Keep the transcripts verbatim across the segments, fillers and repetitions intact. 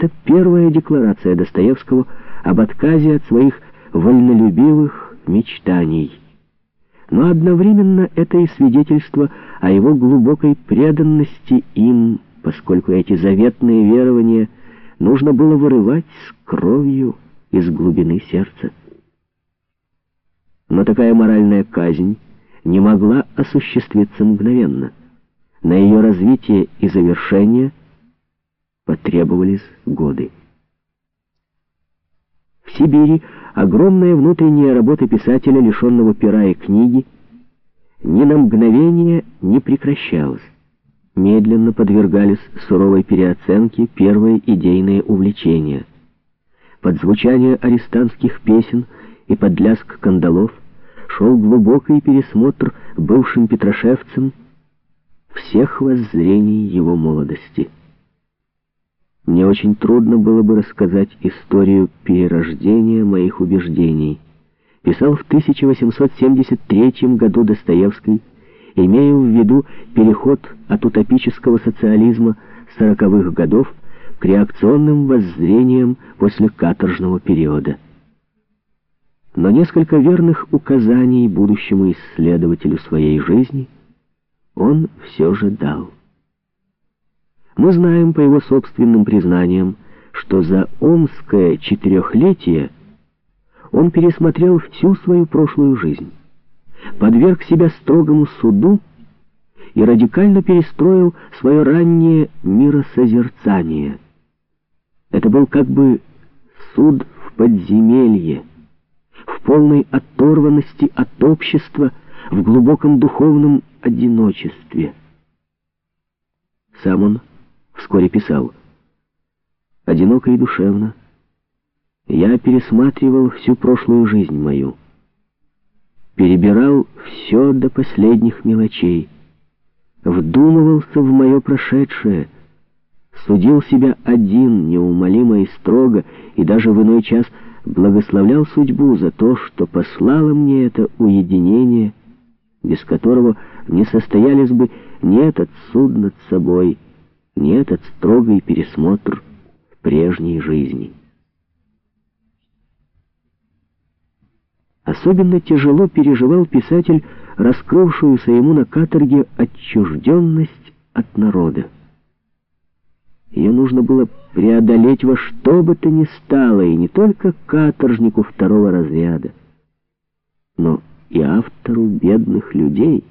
Это первая декларация Достоевского об отказе от своих вольнолюбивых мечтаний. Но одновременно это и свидетельство о его глубокой преданности им, поскольку эти заветные верования нужно было вырывать с кровью из глубины сердца. Но такая моральная казнь не могла осуществиться мгновенно. На ее развитие и завершение потребовались годы. В Сибири огромная внутренняя работа писателя, лишенного пера и книги, ни на мгновение не прекращалась. Медленно подвергались суровой переоценке первые идейные увлечения. Под звучание арестантских песен и под лязг кандалов шел глубокий пересмотр бывшим петрошевцем всех воззрений его молодости. Мне очень трудно было бы рассказать историю перерождения моих убеждений. Писал в тысяча восемьсот семьдесят третьем году Достоевский, имея в виду переход от утопического социализма сороковых годов к реакционным воззрениям после каторжного периода. Но несколько верных указаний будущему исследователю своей жизни он все же дал. Мы знаем по его собственным признаниям, что за омское четырехлетие он пересмотрел всю свою прошлую жизнь, подверг себя строгому суду и радикально перестроил свое раннее миросозерцание. Это был как бы суд в подземелье, в полной оторванности от общества, в глубоком духовном одиночестве. Сам он вскоре писал: «Одиноко и душевно я пересматривал всю прошлую жизнь мою, перебирал все до последних мелочей, вдумывался в мое прошедшее, судил себя один неумолимо и строго, и даже в иной час благословлял судьбу за то, что послала мне это уединение, без которого не состоялись бы ни этот суд над собой, ни этот строгий пересмотр прежней жизни». Особенно тяжело переживал писатель раскрывшуюся ему на каторге отчужденность от народа. Ее нужно было преодолеть во что бы то ни стало, и не только каторжнику второго разряда, но и автору «Бедных людей».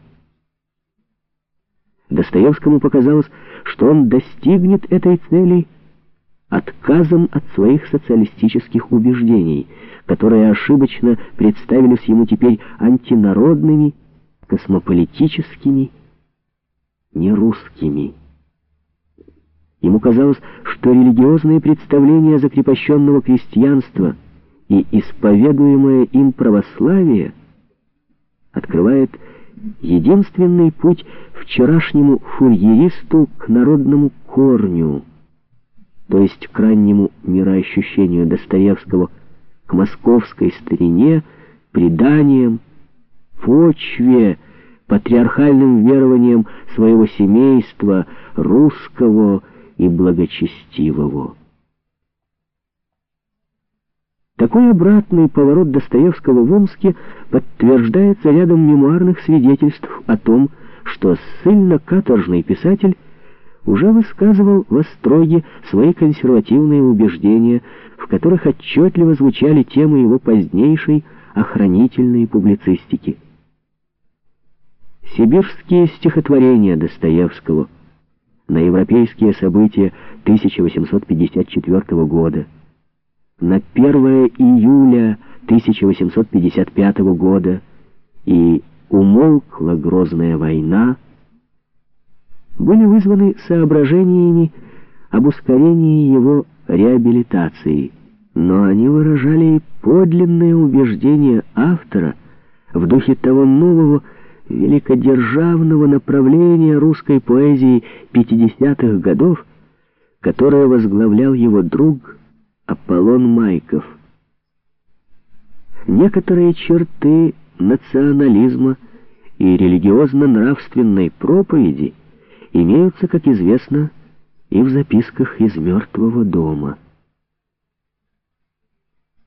Достоевскому показалось, что он достигнет этой цели отказом от своих социалистических убеждений, которые ошибочно представились ему теперь антинародными, космополитическими, нерусскими. Ему казалось, что религиозные представления закрепощенного крестьянства и исповедуемое им православие открывает единственный путь вчерашнему фурьеристу к народному корню, то есть к раннему мироощущению Достоевского, к московской старине, преданиям, почве, патриархальным верованиям своего семейства, русского и благочестивого. Такой обратный поворот Достоевского в Омске подтверждается рядом мемуарных свидетельств о том, что ссыльно-каторжный писатель уже высказывал в Остроге свои консервативные убеждения, в которых отчетливо звучали темы его позднейшей охранительной публицистики. Сибирские стихотворения Достоевского на европейские события тысяча восемьсот пятьдесят четвёртого года, на первое июля тысяча восемьсот пятьдесят пятого года и «Умолкла грозная война» были вызваны соображениями об ускорении его реабилитации, но они выражали и подлинные убеждения автора в духе того нового великодержавного направления русской поэзии пятидесятых годов, которое возглавлял его друг Аполлон Майков. Некоторые черты национализма и религиозно-нравственной проповеди имеются, как известно, и в записках из «Мертвого дома».